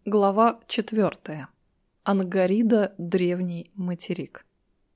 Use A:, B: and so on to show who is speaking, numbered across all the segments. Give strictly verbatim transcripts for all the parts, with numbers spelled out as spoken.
A: Глава четвертая. Ангарида – древний материк.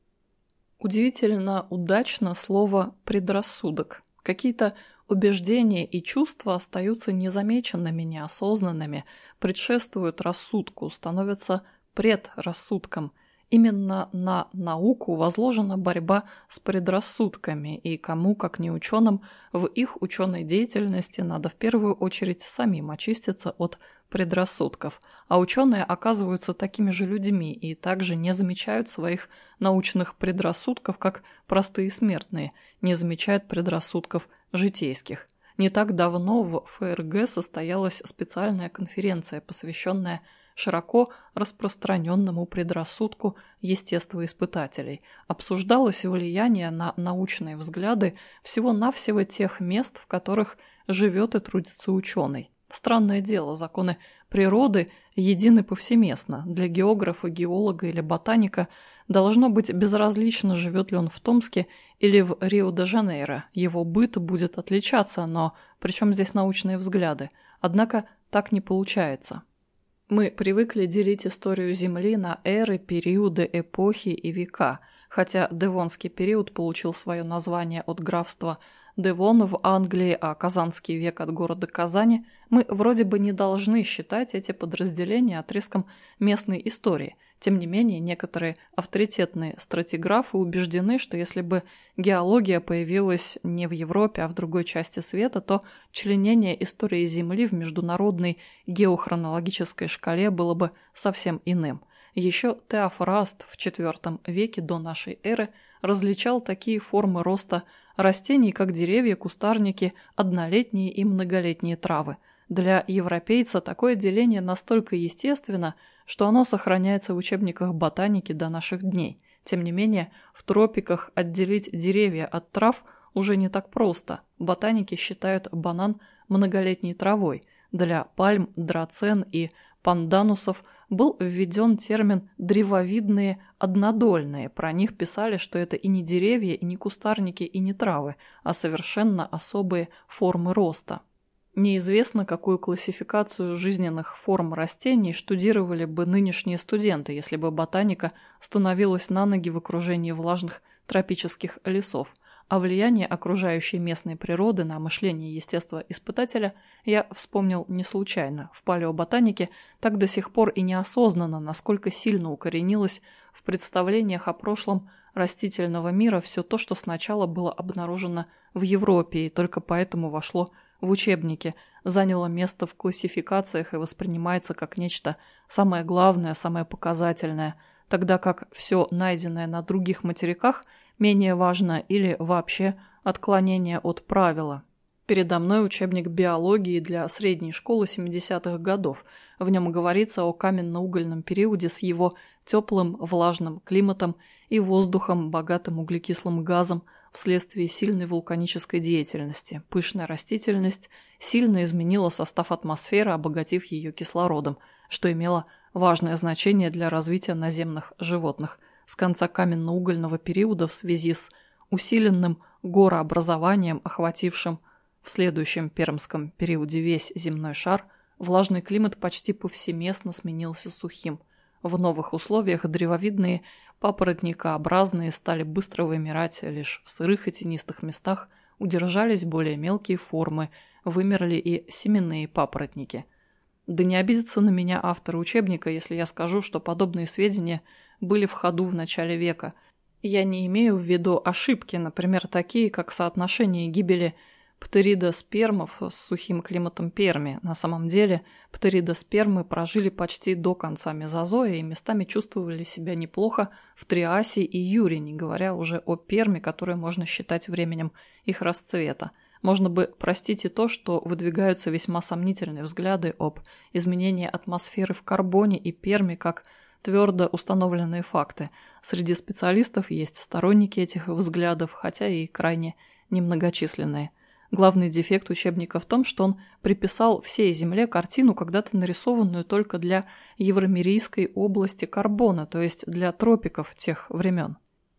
A: Удивительно удачно слово «предрассудок». Какие-то убеждения и чувства остаются незамеченными, неосознанными, предшествуют рассудку, становятся предрассудком. Именно на науку возложена борьба с предрассудками, и кому, как не ученым, в их ученой деятельности надо в первую очередь самим очиститься от предрассудков, а ученые оказываются такими же людьми и также не замечают своих научных предрассудков, как простые смертные не замечают предрассудков житейских. Не так давно в эф эр гэ состоялась специальная конференция, посвященная широко распространенному предрассудку естествоиспытателей. Обсуждалось влияние на научные взгляды всего-навсего тех мест, в которых живет и трудится ученый. Странное дело, законы природы едины повсеместно. Для географа, геолога или ботаника должно быть безразлично, живет ли он в Томске или в Рио-де-Жанейро. Его быт будет отличаться, но причем здесь научные взгляды? Однако так не получается. Мы привыкли делить историю Земли на эры, периоды, эпохи и века, хотя Девонский период получил свое название от графства Девон в Англии, а Казанский век от города Казани, мы вроде бы не должны считать эти подразделения отрезком местной истории. Тем не менее, некоторые авторитетные стратиграфы убеждены, что если бы геология появилась не в Европе, а в другой части света, то членение истории Земли в международной геохронологической шкале было бы совсем иным. Еще Теофраст в четвёртом веке до нашей эры различал такие формы роста растений, как деревья, кустарники, однолетние и многолетние травы. Для европейца такое деление настолько естественно, что оно сохраняется в учебниках ботаники до наших дней. Тем не менее, в тропиках отделить деревья от трав уже не так просто. Ботаники считают банан многолетней травой. Для пальм, драцен и панданусов был введен термин «древовидные однодольные». Про них писали, что это и не деревья, и не кустарники, и не травы, а совершенно особые формы роста. Неизвестно, какую классификацию жизненных форм растений штудировали бы нынешние студенты, если бы ботаника становилась на ноги в окружении влажных тропических лесов. О влиянии окружающей местной природы на мышление естествоиспытателя я вспомнил не случайно. В палеоботанике так до сих пор и неосознанно, насколько сильно укоренилось в представлениях о прошлом растительного мира все то, что сначала было обнаружено в Европе и только поэтому вошло в учебники, заняло место в классификациях и воспринимается как нечто самое главное, самое показательное, тогда как все найденное на других материках менее важно или вообще отклонение от правила. Передо мной учебник биологии для средней школы семидесятых годов. В нем говорится о каменно-угольном периоде с его теплым влажным климатом и воздухом, богатым углекислым газом, вследствие сильной вулканической деятельности. Пышная растительность сильно изменила состав атмосферы, обогатив ее кислородом, что имело важное значение для развития наземных животных. С конца каменно-угольного периода в связи с усиленным горообразованием, охватившим в следующем пермском периоде весь земной шар, влажный климат почти повсеместно сменился сухим. В новых условиях древовидные папоротникообразные стали быстро вымирать, лишь в сырых и тенистых местах удержались более мелкие формы, вымерли и семенные папоротники. Да не обидится на меня автор учебника, если я скажу, что подобные сведения были в ходу в начале века. Я не имею в виду ошибки, например, такие, как соотношение гибели птеридоспермов с сухим климатом Перми. На самом деле птеридоспермы прожили почти до конца мезозоя и местами чувствовали себя неплохо в Триасе и Юре, не говоря уже о Перми, которое можно считать временем их расцвета. Можно бы простить и то, что выдвигаются весьма сомнительные взгляды об изменении атмосферы в Карбоне и Перми как твердо установленные факты. Среди специалистов есть сторонники этих взглядов, хотя и крайне немногочисленные. Главный дефект учебника в том, что он приписал всей Земле картину, когда-то нарисованную только для Евромерийской области Карбона, то есть для тропиков тех времен.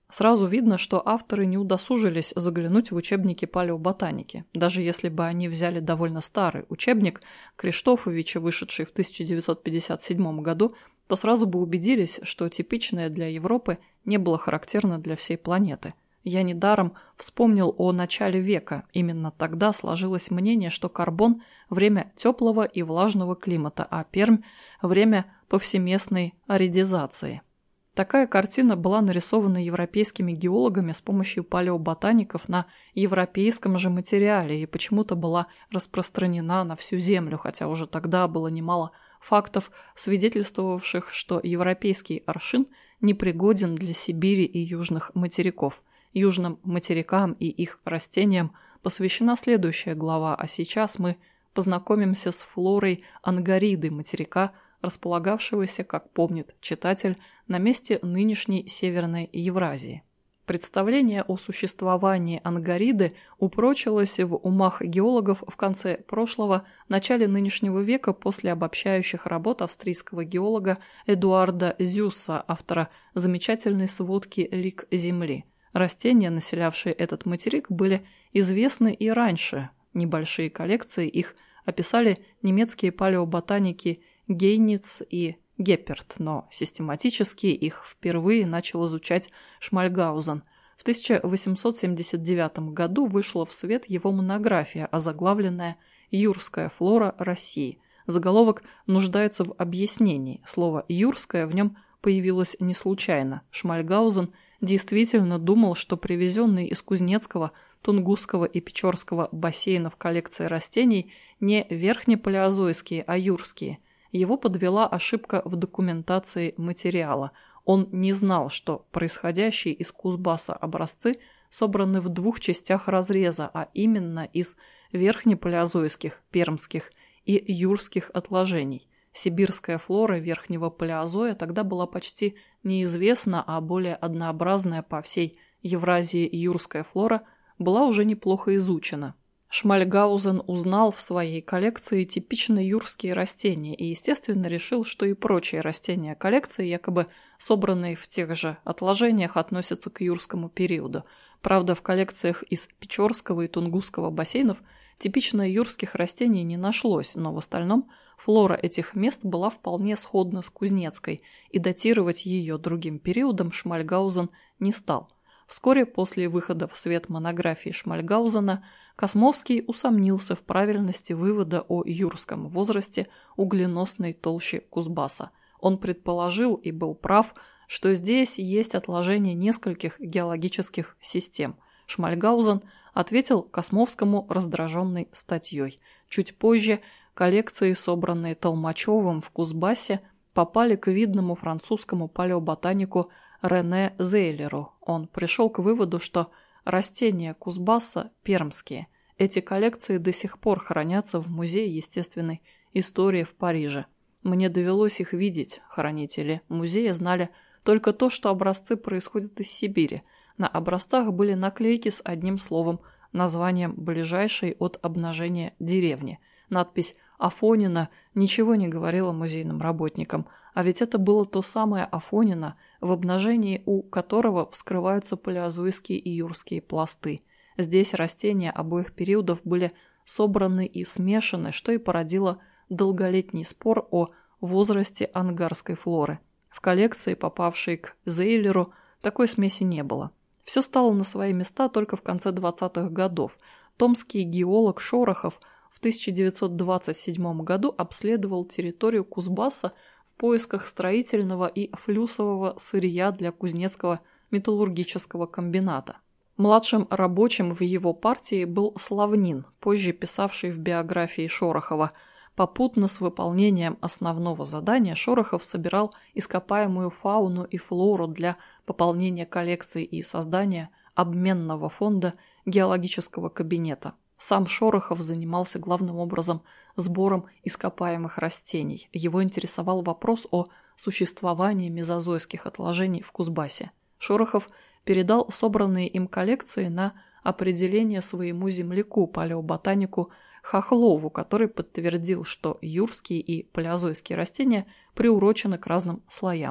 A: Сразу видно, что авторы не удосужились заглянуть в учебники палеоботаники. Даже если бы они взяли довольно старый учебник Криштофовича, вышедший в тысяча девятьсот пятьдесят седьмом году, то сразу бы убедились, что типичное для Европы не было характерно для всей планеты. Я недаром вспомнил о начале века. Именно тогда сложилось мнение, что Карбон – время теплого и влажного климата, а Пермь – время повсеместной аридизации. Такая картина была нарисована европейскими геологами с помощью палеоботаников на европейском же материале и почему-то была распространена на всю Землю, хотя уже тогда было немало фактов, свидетельствовавших, что европейский аршин непригоден для Сибири и южных материков. Южным материкам и их растениям посвящена следующая глава, а сейчас мы познакомимся с флорой Ангариды материка, располагавшегося, как помнит читатель, на месте нынешней Северной Евразии. Представление о существовании Ангариды упрочилось в умах геологов в конце прошлого, начале нынешнего века после обобщающих работ австрийского геолога Эдуарда Зюсса, автора замечательной сводки «Лик Земли». Растения, населявшие этот материк, были известны и раньше. Небольшие коллекции их описали немецкие палеоботаники Гейниц и Гепперт, но систематически их впервые начал изучать Шмальгаузен. В тысяча восемьсот семьдесят девятом году вышла в свет его монография, озаглавленная «Юрская флора России». Заголовок нуждается в объяснении. Слово «юрская» в нем появилось не случайно. Шмальгаузен действительно думал, что привезенные из Кузнецкого, Тунгусского и Печорского бассейнов коллекции растений не верхнепалеозойские, а юрские. Его подвела ошибка в документации материала. Он не знал, что происходящие из Кузбасса образцы собраны в двух частях разреза, а именно из верхнепалеозойских, пермских и юрских отложений. Сибирская флора верхнего палеозоя тогда была почти неизвестна, а более однообразная по всей Евразии юрская флора была уже неплохо изучена. Шмальгаузен узнал в своей коллекции типично юрские растения и, естественно, решил, что и прочие растения коллекции, якобы собранные в тех же отложениях, относятся к юрскому периоду. Правда, в коллекциях из Печорского и Тунгусского бассейнов типично юрских растений не нашлось, но в остальном флора этих мест была вполне сходна с Кузнецкой, и датировать ее другим периодом Шмальгаузен не стал. Вскоре после выхода в свет монографии Шмальгаузена Космовский усомнился в правильности вывода о юрском возрасте угленосной толщи Кузбасса. Он предположил, и был прав, что здесь есть отложение нескольких геологических систем. Шмальгаузен ответил Космовскому раздраженной статьей. Чуть позже коллекции, собранные Толмачевым в Кузбассе, попали к видному французскому палеоботанику Рене Зейлеру. Он пришел к выводу, что растения Кузбасса пермские. Эти коллекции до сих пор хранятся в Музее естественной истории в Париже. Мне довелось их видеть. Хранители музея знали только то, что образцы происходят из Сибири. На образцах были наклейки с одним словом, названием ближайшей от обнажения деревни. Надпись «Афонина» ничего не говорила музейным работникам, а ведь это было то самое Афонина, в обнажении у которого вскрываются палеозойские и юрские пласты. Здесь растения обоих периодов были собраны и смешаны, что и породило долголетний спор о возрасте ангарской флоры. В коллекции, попавшей к Зейлеру, такой смеси не было. Все стало на свои места только в конце двадцатых годов. Томский геолог Шорохов в тысяча девятьсот двадцать седьмом году обследовал территорию Кузбасса в поисках строительного и флюсового сырья для Кузнецкого металлургического комбината. Младшим рабочим в его партии был Славнин, позже писавший в биографии Шорохова. Попутно с выполнением основного задания Шорохов собирал ископаемую фауну и флору для пополнения коллекций и создания обменного фонда геологического кабинета. Сам Шорохов занимался главным образом сбором ископаемых растений. Его интересовал вопрос о существовании мезозойских отложений в Кузбассе. Шорохов передал собранные им коллекции на определение своему земляку, палеоботанику Хохлову, который подтвердил, что юрские и палеозойские растения приурочены к разным слоям.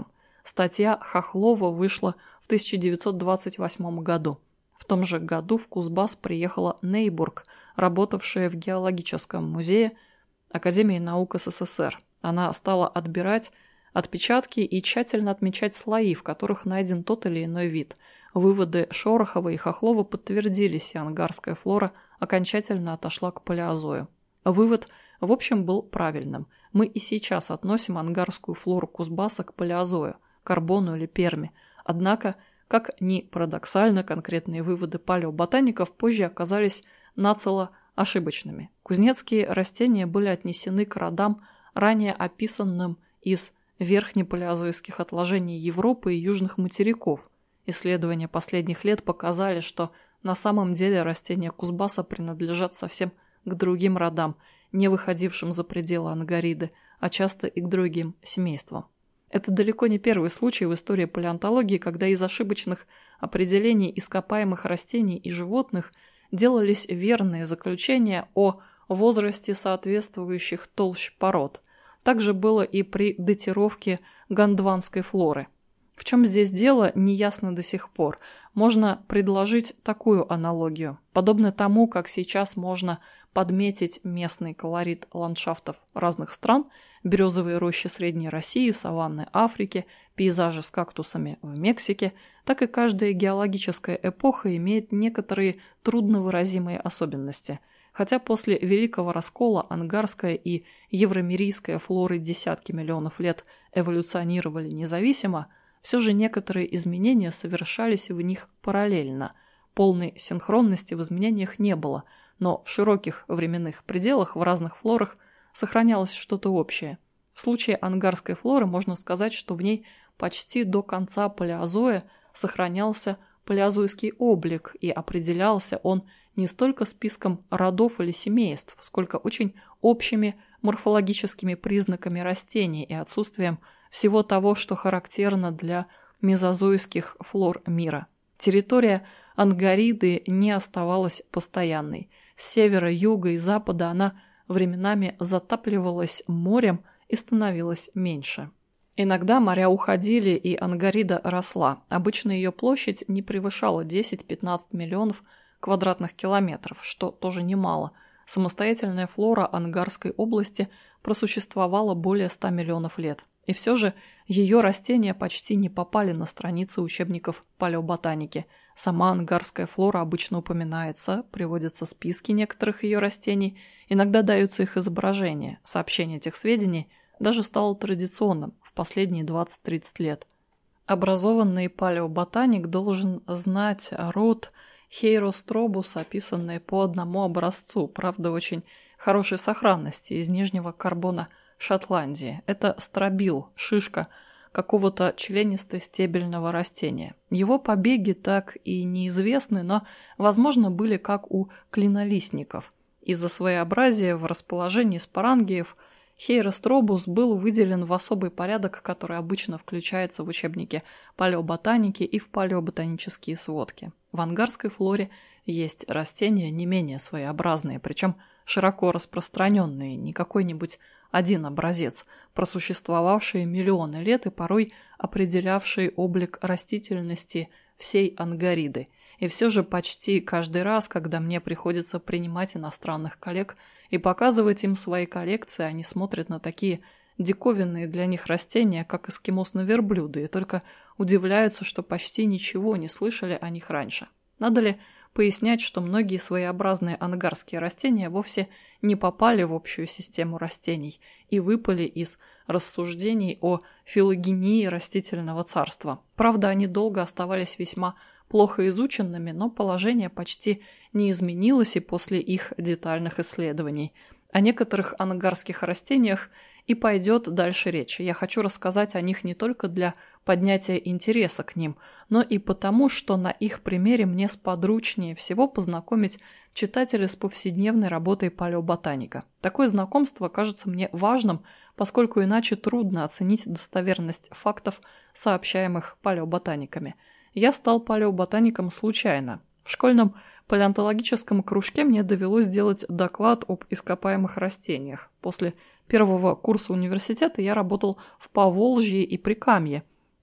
A: Статья Хохлова вышла в тысяча девятьсот двадцать восьмом году. В том же году в Кузбасс приехала Нейбург, работавшая в геологическом музее Академии наук СССР. Она стала отбирать отпечатки и тщательно отмечать слои, в которых найден тот или иной вид. Выводы Шорохова и Хохлова подтвердились, и ангарская флора окончательно отошла к палеозою. Вывод, в общем, был правильным. Мы и сейчас относим ангарскую флору Кузбасса к палеозою, Карбону или Перми. Однако, как ни парадоксально, конкретные выводы палеоботаников позже оказались нацело ошибочными. Кузнецкие растения были отнесены к родам, ранее описанным из верхнепалеозойских отложений Европы и южных материков. Исследования последних лет показали, что на самом деле растения Кузбасса принадлежат совсем к другим родам, не выходившим за пределы ангариды, а часто и к другим семействам. Это далеко не первый случай в истории палеонтологии, когда из ошибочных определений ископаемых растений и животных делались верные заключения о возрасте соответствующих толщ пород. Также было и при датировке гондванской флоры. В чем здесь дело, неясно до сих пор. Можно предложить такую аналогию. Подобно тому, как сейчас можно подметить местный колорит ландшафтов разных стран, березовые рощи Средней России, саванны Африки, пейзажи с кактусами в Мексике, так и каждая геологическая эпоха имеет некоторые трудновыразимые особенности. Хотя после Великого Раскола ангарская и евромерийская флоры десятки миллионов лет эволюционировали независимо, все же некоторые изменения совершались в них параллельно. Полной синхронности в изменениях не было, но в широких временных пределах в разных флорах сохранялось что-то общее. В случае ангарской флоры можно сказать, что в ней почти до конца палеозоя сохранялся палеозойский облик, и определялся он не столько списком родов или семейств, сколько очень общими морфологическими признаками растений и отсутствием всего того, что характерно для мезозойских флор мира. Территория ангариды не оставалась постоянной. С севера, юга и запада она временами затапливалась морем и становилась меньше. Иногда моря уходили, и ангарида росла. Обычно ее площадь не превышала десять-пятнадцать миллионов квадратных километров, что тоже немало. Самостоятельная флора ангарской области просуществовала более ста миллионов лет. И все же ее растения почти не попали на страницы учебников палеоботаники. Сама ангарская флора обычно упоминается, приводятся списки некоторых ее растений, иногда даются их изображения. Сообщение этих сведений даже стало традиционным в последние двадцать-тридцать лет. Образованный палеоботаник должен знать род Хейростробус, описанный по одному образцу, правда очень хорошей сохранности, из нижнего карбона Шотландии. Это стробил, шишка какого-то членисто-стебельного растения. Его побеги так и неизвестны, но, возможно, были как у клинолистников. Из-за своеобразия в расположении спорангиев Хейростробус был выделен в особый порядок, который обычно включается в учебники палеоботаники и в палеоботанические сводки. В ангарской флоре есть растения не менее своеобразные, причем широко распространенные, не какой-нибудь один образец, просуществовавшие миллионы лет и порой определявшие облик растительности всей ангариды. И все же почти каждый раз, когда мне приходится принимать иностранных коллег и показывать им свои коллекции, они смотрят на такие диковинные для них растения, как эскимос на верблюда, и только удивляются, что почти ничего не слышали о них раньше. Надо ли пояснять, что многие своеобразные ангарские растения вовсе не попали в общую систему растений и выпали из рассуждений о филогении растительного царства. Правда, они долго оставались весьма плохо изученными, но положение почти не изменилось и после их детальных исследований. О некоторых ангарских растениях и пойдет дальше речь. Я хочу рассказать о них не только для поднятия интереса к ним, но и потому, что на их примере мне сподручнее всего познакомить читателя с повседневной работой палеоботаника. Такое знакомство кажется мне важным, поскольку иначе трудно оценить достоверность фактов, сообщаемых палеоботаниками. Я стал палеоботаником случайно. В школьном палеонтологическом кружке мне довелось сделать доклад об ископаемых растениях. После первого курса университета я работал в Поволжье и Прикамье.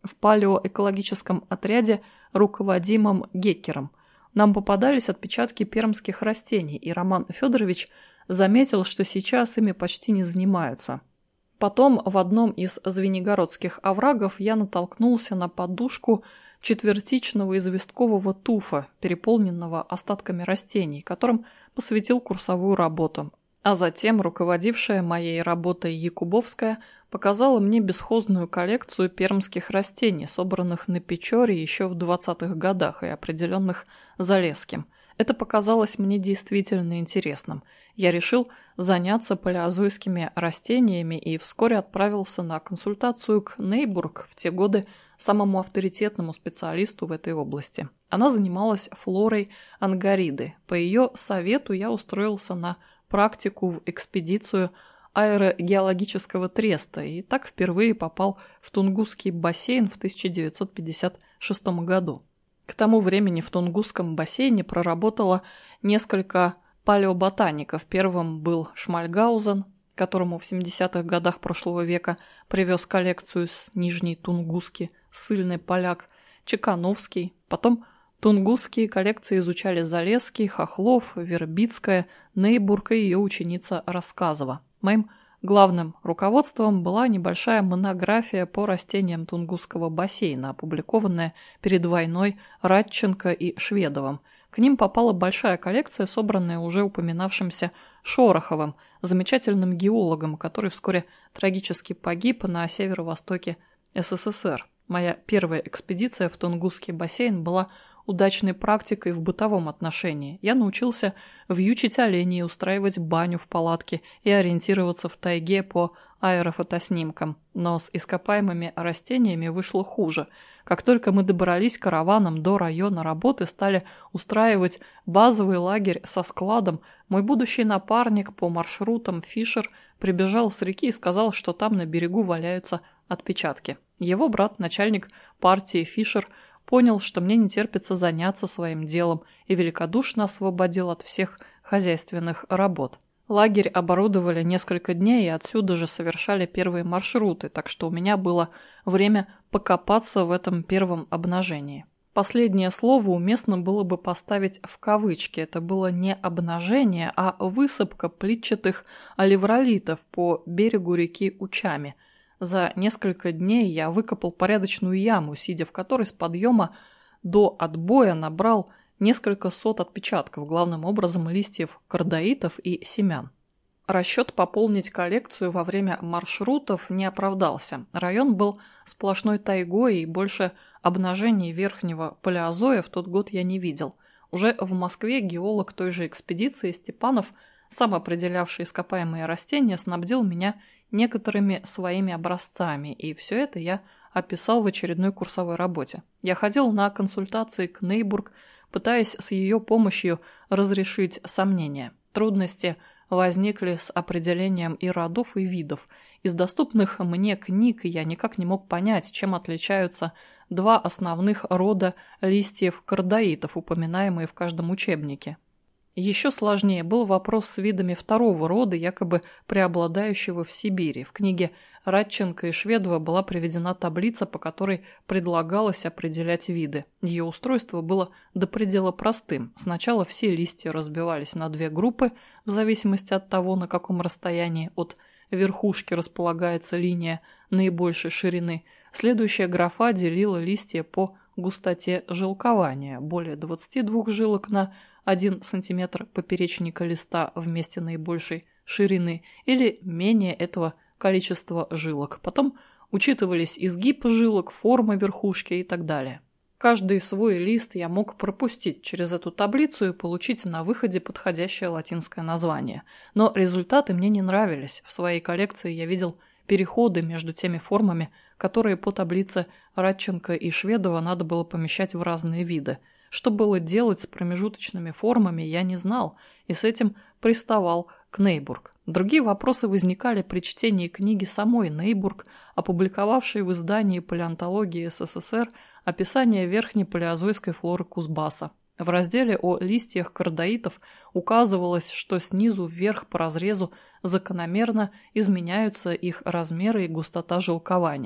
A: в палеоэкологическом отряде, руководимом Геккером. Нам попадались отпечатки пермских растений, и Роман Федорович заметил, что сейчас ими почти не занимаются. Потом в одном из звенигородских оврагов я натолкнулся на подушку четвертичного известкового туфа, переполненного остатками растений, которым посвятил курсовую работу. А затем руководившая моей работой Якубовская показала мне бесхозную коллекцию пермских растений, собранных на Печоре еще в двадцатых годах и определенных Залесским. Это показалось мне действительно интересным. Я решил заняться палеозойскими растениями и вскоре отправился на консультацию к Нейбург, в те годы самому авторитетному специалисту в этой области. Она занималась флорой ангариды. По ее совету я устроился на практику в экспедицию аэрогеологического треста и так впервые попал в Тунгусский бассейн в тысяча девятьсот пятьдесят шестом году. К тому времени в Тунгусском бассейне проработало несколько палеоботаников. Первым был Шмальгаузен, которому в семидесятых годах прошлого века привез коллекцию с Нижней Тунгуски ссыльный поляк, Чекановский. Потом тунгусские коллекции изучали Залесский, Хохлов, Вербицкая, Нейбург и ее ученица Рассказова. Моим главным руководством была небольшая монография по растениям Тунгусского бассейна, опубликованная перед войной Радченко и Шведовым. К ним попала большая коллекция, собранная уже упоминавшимся Шороховым, замечательным геологом, который вскоре трагически погиб на северо-востоке СССР. Моя первая экспедиция в Тунгусский бассейн была удачной практикой в бытовом отношении. Я научился вьючить оленей, устраивать баню в палатке и ориентироваться в тайге по аэрофотоснимкам. Но с ископаемыми растениями вышло хуже. Как только мы добрались караваном до района работы, стали устраивать базовый лагерь со складом, мой будущий напарник по маршрутам Фишер прибежал с реки и сказал, что там на берегу валяются отпечатки. Его брат, начальник партии Фишер, понял, что мне не терпится заняться своим делом и великодушно освободил от всех хозяйственных работ. Лагерь оборудовали несколько дней и отсюда же совершали первые маршруты, так что у меня было время покопаться в этом первом обнажении. Последнее слово уместно было бы поставить в кавычки. Это было не обнажение, а высыпка плитчатых оливролитов по берегу реки Учами. За несколько дней я выкопал порядочную яму, сидя в которой с подъема до отбоя набрал несколько сот отпечатков, главным образом листьев кардаитов и семян. Расчет пополнить коллекцию во время маршрутов не оправдался. Район был сплошной тайгой, и больше обнажений верхнего палеозоя в тот год я не видел. Уже в Москве геолог той же экспедиции Степанов, сам определявший ископаемые растения, снабдил меня некоторыми своими образцами, и все это я описал в очередной курсовой работе. Я ходил на консультации к Нейбург, пытаясь с ее помощью разрешить сомнения. Трудности возникли с определением и родов, и видов. Из доступных мне книг я никак не мог понять, чем отличаются два основных рода листьев кардаитов, упоминаемые в каждом учебнике. Еще сложнее был вопрос с видами второго рода, якобы преобладающего в Сибири. В книге Радченко и Шведова была приведена таблица, по которой предлагалось определять виды. Ее устройство было до предела простым. Сначала все листья разбивались на две группы, в зависимости от того, на каком расстоянии от верхушки располагается линия наибольшей ширины. Следующая графа делила листья по густоте жилкования. Более двадцати двух жилок на один сантиметр поперечника листа в месте наибольшей ширины или менее этого количества жилок. Потом учитывались изгиб жилок, форма верхушки и так далее. Каждый свой лист я мог пропустить через эту таблицу и получить на выходе подходящее латинское название. Но результаты мне не нравились. В своей коллекции я видел переходы между теми формами, которые по таблице Радченко и Шведова надо было помещать в разные виды. Что было делать с промежуточными формами, я не знал, и с этим приставал к Нейбург. Другие вопросы возникали при чтении книги самой Нейбург, опубликовавшей в издании «Палеонтология СССР» описание верхней палеозойской флоры Кузбасса. В разделе о листьях кардаитов указывалось, что снизу вверх по разрезу закономерно изменяются их размеры и густота жилкования.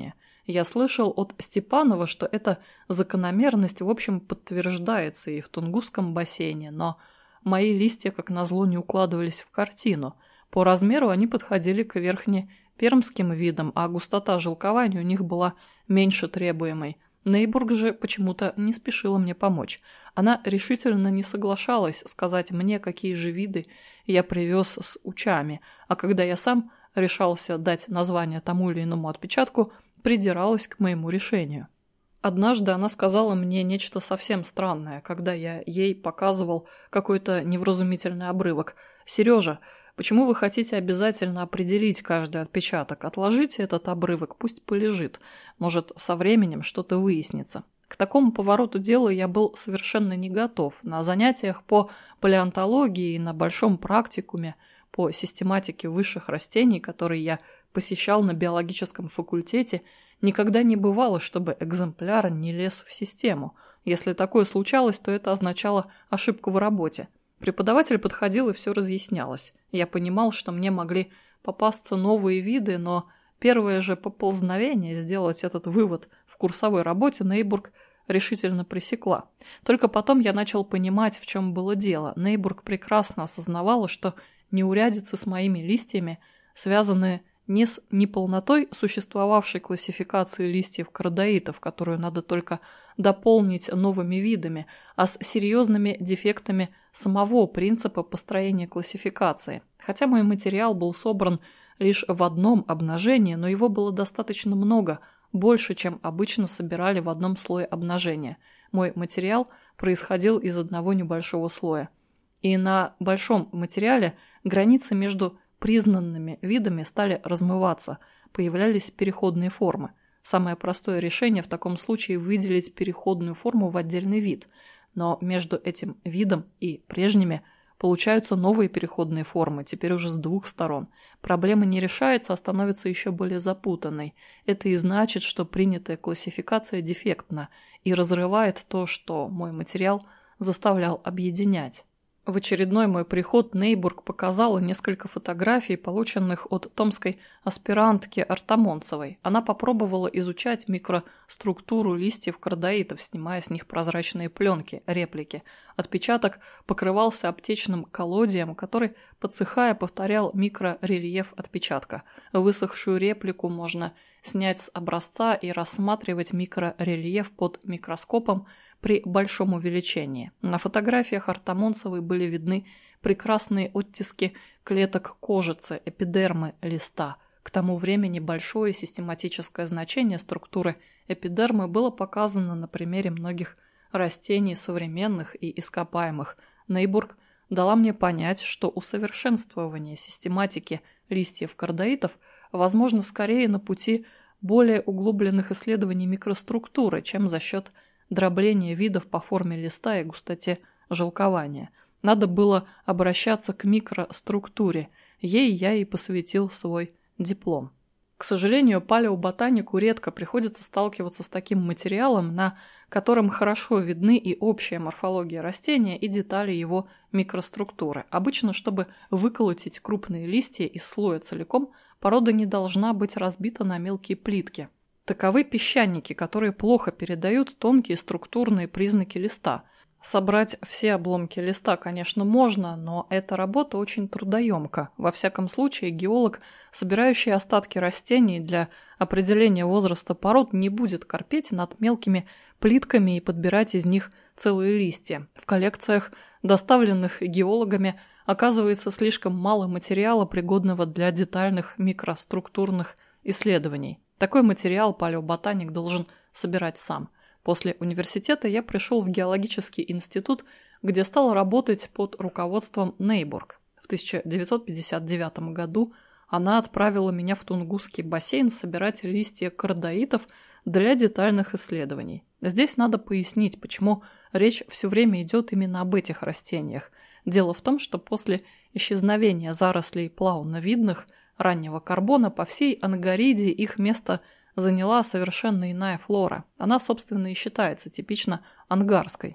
A: Я слышал от Степанова, что эта закономерность в общем подтверждается и в Тунгусском бассейне, но мои листья, как назло, не укладывались в картину. По размеру они подходили к верхнепермским видам, а густота жилкования у них была меньше требуемой. Нейбург же почему-то не спешила мне помочь. Она решительно не соглашалась сказать мне, какие же виды я привез с учами, а когда я сам решался дать название тому или иному отпечатку, придиралась к моему решению. Однажды она сказала мне нечто совсем странное, когда я ей показывал какой-то невразумительный обрывок. «Сережа, почему вы хотите обязательно определить каждый отпечаток? Отложите этот обрывок, пусть полежит. Может, со временем что-то выяснится». К такому повороту дела я был совершенно не готов. На занятиях по палеонтологии и на большом практикуме по систематике высших растений, которые я посещал на биологическом факультете, никогда не бывало, чтобы экземпляр не лез в систему. Если такое случалось, то это означало ошибку в работе. Преподаватель подходил, и все разъяснялось. Я понимал, что мне могли попасться новые виды, но первое же поползновение сделать этот вывод в курсовой работе Нейбург решительно пресекла. Только потом я начал понимать, в чем было дело. Нейбург прекрасно осознавала, что неурядицы с моими листьями связаны не с неполнотой существовавшей классификации листьев кардаитов, которую надо только дополнить новыми видами, а с серьезными дефектами самого принципа построения классификации. Хотя мой материал был собран лишь в одном обнажении, но его было достаточно много, больше, чем обычно собирали в одном слое обнажения. Мой материал происходил из одного небольшого слоя. И на большом материале границы между признанными видами стали размываться, появлялись переходные формы. Самое простое решение в таком случае выделить переходную форму в отдельный вид, но между этим видом и прежними получаются новые переходные формы, теперь уже с двух сторон. Проблема не решается, а становится еще более запутанной. Это и значит, что принятая классификация дефектна и разрывает то, что мой материал заставлял объединять. В очередной мой приход Нейбург показала несколько фотографий, полученных от томской аспирантки Артамонцевой. Она попробовала изучать микроструктуру листьев кардаитов, снимая с них прозрачные пленки, реплики. Отпечаток покрывался аптечным коллодием, который, подсыхая, повторял микрорельеф отпечатка. Высохшую реплику можно снять с образца и рассматривать микрорельеф под микроскопом при большом увеличении. На фотографиях Артамонцевой были видны прекрасные оттиски клеток кожицы, эпидермы листа. К тому времени большое систематическое значение структуры эпидермы было показано на примере многих растений современных и ископаемых. Нейбург дала мне понять, что усовершенствование систематики листьев кардаитов возможно скорее на пути более углубленных исследований микроструктуры, чем за счет дробления видов по форме листа и густоте жилкования. Надо было обращаться к микроструктуре. Ей я и посвятил свой диплом. К сожалению, палеоботанику редко приходится сталкиваться с таким материалом, на котором хорошо видны и общая морфология растения, и детали его микроструктуры. Обычно, чтобы выколотить крупные листья из слоя целиком, порода не должна быть разбита на мелкие плитки. Таковы песчаники, которые плохо передают тонкие структурные признаки листа. Собрать все обломки листа, конечно, можно, но эта работа очень трудоемка. Во всяком случае, геолог, собирающий остатки растений для определения возраста пород, не будет корпеть над мелкими плитками и подбирать из них целые листья. В коллекциях, доставленных геологами, оказывается слишком мало материала, пригодного для детальных микроструктурных исследований. Такой материал палеоботаник должен собирать сам. После университета я пришел в геологический институт, где стал работать под руководством Нейбург. В тысяча девятьсот пятьдесят девятом году она отправила меня в Тунгусский бассейн собирать листья кардаитов для детальных исследований. Здесь надо пояснить, почему речь все время идет именно об этих растениях. Дело в том, что после исчезновения зарослей плауновидных раннего карбона по всей Ангориде их место заняла совершенно иная флора. Она, собственно, и считается типично ангарской.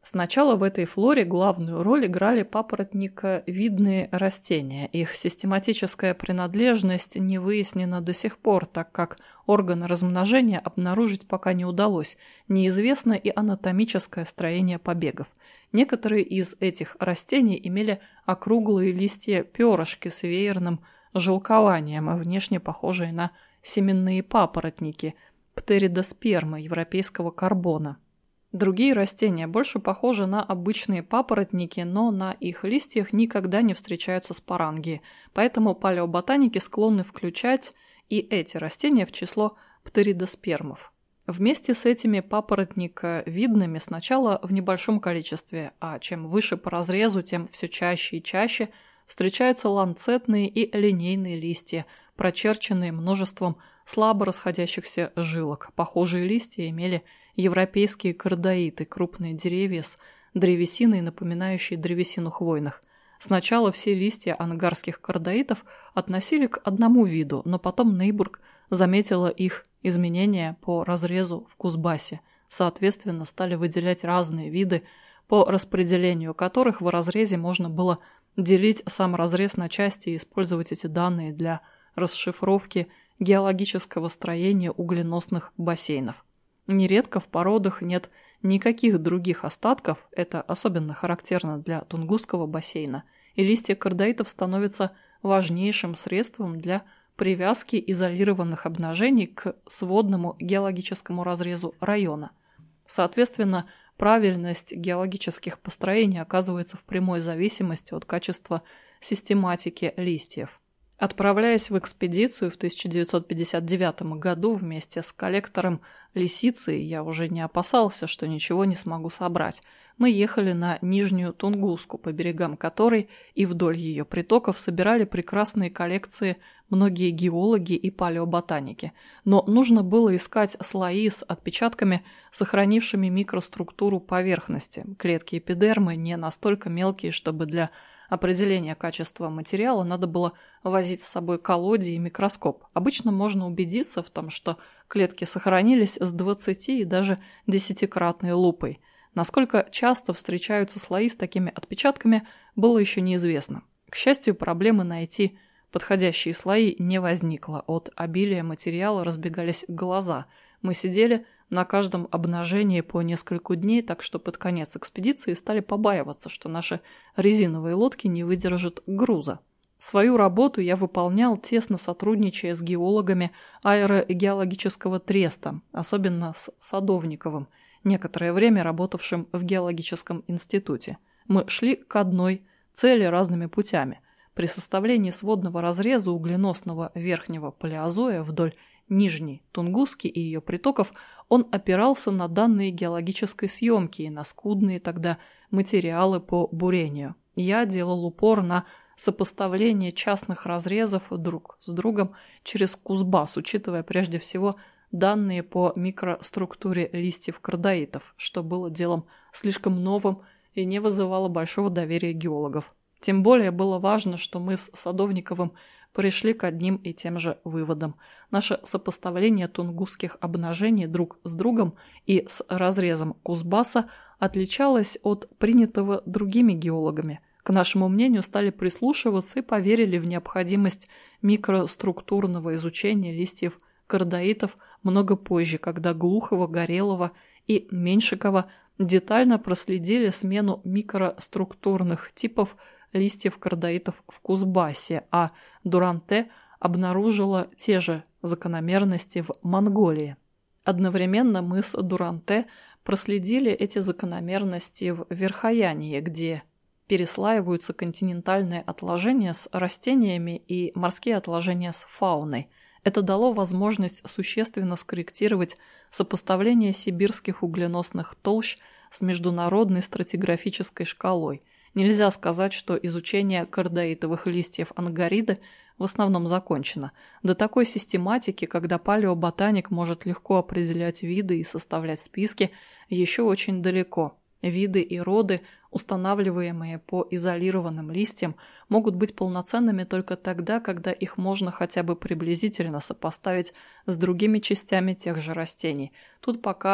A: Сначала в этой флоре главную роль играли папоротниковидные растения. Их систематическая принадлежность не выяснена до сих пор, так как органы размножения обнаружить пока не удалось. Неизвестно и анатомическое строение побегов. Некоторые из этих растений имели округлые листья-перышки с веерным жилкованием, внешне похожие на семенные папоротники, птеридоспермы европейского карбона. Другие растения больше похожи на обычные папоротники, но на их листьях никогда не встречаются спорангии, поэтому палеоботаники склонны включать и эти растения в число птеридоспермов. Вместе с этими папоротниковидными сначала в небольшом количестве, а чем выше по разрезу, тем все чаще и чаще встречаются ланцетные и линейные листья, прочерченные множеством слабо расходящихся жилок. Похожие листья имели европейские кардаиты, крупные деревья с древесиной, напоминающей древесину хвойных. Сначала все листья ангарских кардаитов относили к одному виду, но потом Нейбург заметила их изменения по разрезу в Кузбассе. Соответственно, стали выделять разные виды, по распределению которых в разрезе можно было делить сам разрез на части и использовать эти данные для расшифровки геологического строения угленосных бассейнов. Нередко в породах нет никаких других остатков, это особенно характерно для Тунгусского бассейна, и листья кардаитов становятся важнейшим средством для привязки изолированных обнажений к сводному геологическому разрезу района. Соответственно, правильность геологических построений оказывается в прямой зависимости от качества систематики листьев. Отправляясь в экспедицию в тысяча девятьсот пятьдесят девятом году вместе с коллектором Лисицей, я уже не опасался, что ничего не смогу собрать. Мы ехали на Нижнюю Тунгуску, по берегам которой и вдоль ее притоков собирали прекрасные коллекции многие геологи и палеоботаники. Но нужно было искать слои с отпечатками, сохранившими микроструктуру поверхности. Клетки эпидермы не настолько мелкие, чтобы для определения качества материала надо было возить с собой колодий и микроскоп. Обычно можно убедиться в том, что клетки сохранились с двадцати и даже десятикратной лупой. Насколько часто встречаются слои с такими отпечатками, было еще неизвестно. К счастью, проблемы найти подходящие слои не возникло. От обилия материала разбегались глаза. Мы сидели на каждом обнажении по несколько дней, так что под конец экспедиции стали побаиваться, что наши резиновые лодки не выдержат груза. Свою работу я выполнял, тесно сотрудничая с геологами аэрогеологического треста, особенно с Садовниковым, некоторое время работавшим в геологическом институте. Мы шли к одной цели разными путями. При составлении сводного разреза угленосного верхнего палеозоя вдоль Нижней Тунгуски и ее притоков он опирался на данные геологической съемки и на скудные тогда материалы по бурению. Я делал упор на сопоставление частных разрезов друг с другом через Кузбасс, учитывая прежде всего данные по микроструктуре листьев кардаитов, что было делом слишком новым и не вызывало большого доверия геологов. Тем более было важно, что мы с Садовниковым пришли к одним и тем же выводам. Наше сопоставление тунгусских обнажений друг с другом и с разрезом Кузбасса отличалось от принятого другими геологами. К нашему мнению стали прислушиваться и поверили в необходимость микроструктурного изучения листьев кардаитов много позже, когда Глухова, Горелова и Меньшикова детально проследили смену микроструктурных типов листьев кардаитов в Кузбассе, а Дуранте обнаружила те же закономерности в Монголии. Одновременно мы с Дуранте проследили эти закономерности в Верхоянии, где переслаиваются континентальные отложения с растениями и морские отложения с фауной. Это дало возможность существенно скорректировать сопоставление сибирских угленосных толщ с международной стратиграфической шкалой. Нельзя сказать, что изучение кардаитовых листьев ангариды в основном закончено. До такой систематики, когда палеоботаник может легко определять виды и составлять списки, еще очень далеко. Виды и роды, устанавливаемые по изолированным листьям, могут быть полноценными только тогда, когда их можно хотя бы приблизительно сопоставить с другими частями тех же растений. Тут пока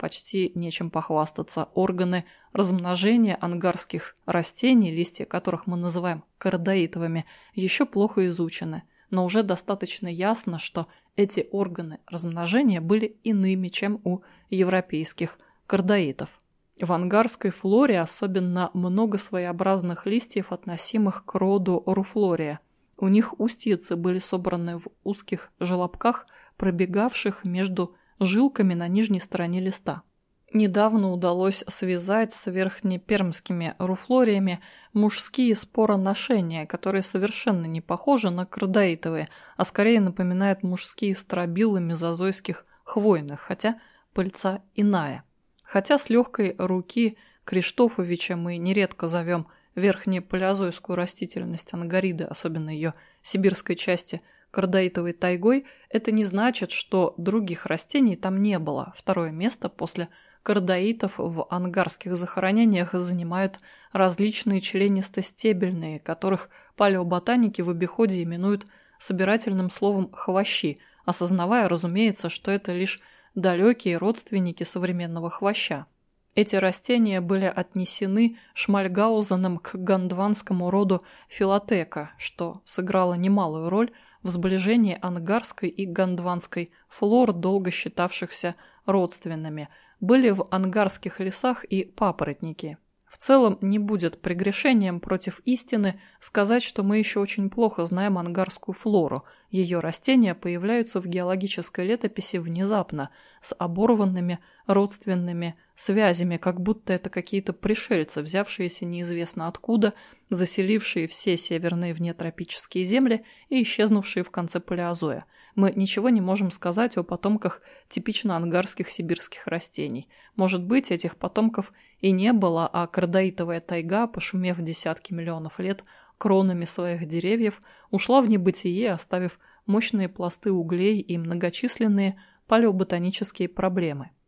A: почти нечем похвастаться. Органы размножения ангарских растений, листья которых мы называем кардаитовыми, еще плохо изучены, но уже достаточно ясно, что эти органы размножения были иными, чем у европейских кардаитов. В ангарской флоре особенно много своеобразных листьев, относимых к роду руфлория. У них устьицы были собраны в узких желобках, пробегавших между жилками на нижней стороне листа. Недавно удалось связать с верхнепермскими руфлориями мужские спороношения, которые совершенно не похожи на кардаитовые, а скорее напоминают мужские стробилы мезозойских хвойных, хотя пыльца иная. Хотя с легкой руки Криштофовича мы нередко зовем верхнепалеозойскую растительность ангариды, особенно ее сибирской части, кардаитовой тайгой, это не значит, что других растений там не было. Второе место после кардаитов в ангарских захоронениях занимают различные членистостебельные, которых палеоботаники в обиходе именуют собирательным словом «хвощи», осознавая, разумеется, что это лишь далекие родственники современного хвоща. Эти растения были отнесены Шмальгаузеном к гондванскому роду филотека, что сыграло немалую роль в сближении ангарской и гондванской флор, долго считавшихся родственными. Были в ангарских лесах и папоротники. В целом не будет прегрешением против истины сказать, что мы еще очень плохо знаем ангарскую флору. Ее растения появляются в геологической летописи внезапно, с оборванными родственными связями, как будто это какие-то пришельцы, взявшиеся неизвестно откуда, заселившие все северные внетропические земли и исчезнувшие в конце палеозоя. Мы ничего не можем сказать о потомках типично ангарских сибирских растений. Может быть, этих потомков и не было, а кардаитовая тайга, пошумев десятки миллионов лет кронами своих деревьев, ушла в небытие, оставив мощные пласты углей и многочисленные палеоботанические проблемы.